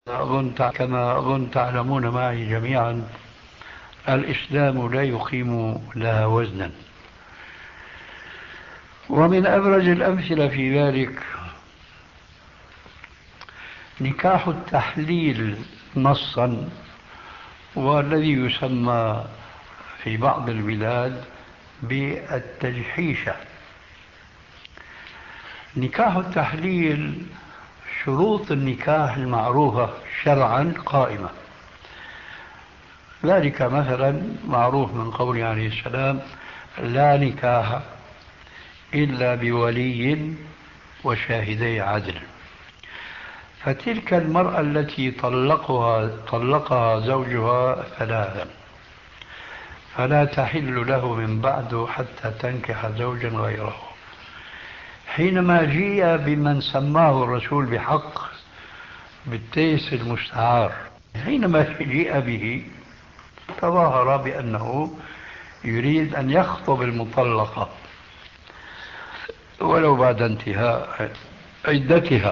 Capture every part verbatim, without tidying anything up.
أظن كما أظن تعلمون معي جميعا، الإسلام لا يقيم لها وزنا. ومن أبرز الأمثلة في ذلك نكاح التحليل نصا، والذي يسمى في بعض البلاد بالتجحيشة. نكاح التحليل شروط النكاح المعروفة شرعا قائمة. ذلك مثلا معروف من قوله عليه السلام: لا نكاح إلا بولي وشاهدي عدل. فتلك المرأة التي طلقها طلقها زوجها ثلاثا فلا تحل له من بعد حتى تنكح زوجا غيره. حينما جيء بمن سماه الرسول بحق بالتيس المستعار، حينما جيء به تظاهر بأنه يريد أن يخطب المطلقة ولو بعد انتهاء عدتها،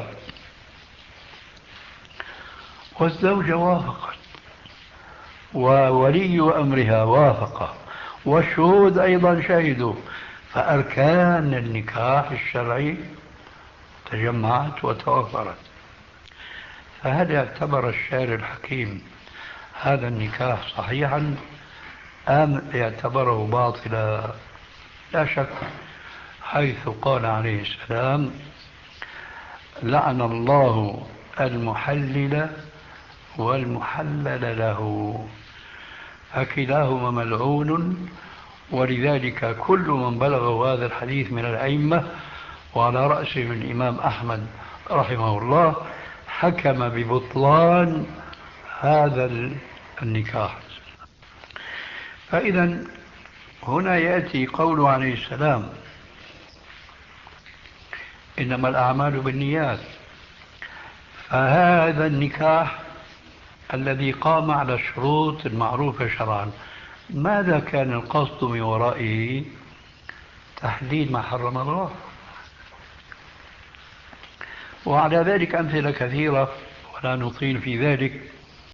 والزوجة وافقت وولي أمرها وافق والشهود أيضا شهدوا، فأركان النكاح الشرعي تجمعت وتوفرت. فهل اعتبر الشارع الحكيم هذا النكاح صحيحا أم اعتبره باطلا؟ لا شك، حيث قال عليه السلام: لعن الله المحلل والمحلل له، فكلاهما ملعون. ولذلك كل من بلغه هذا الحديث من الأئمة وعلى رأسهم الإمام أحمد رحمه الله حكم ببطلان هذا النكاح. فإذا هنا يأتي قوله عليه السلام: إنما الأعمال بالنيات. فهذا النكاح الذي قام على الشروط المعروفة شرعا، ماذا كان القصد من ورائه؟ تحديد ما حرم الله. وعلى ذلك أمثلة كثيرة ولا نطيل في ذلك.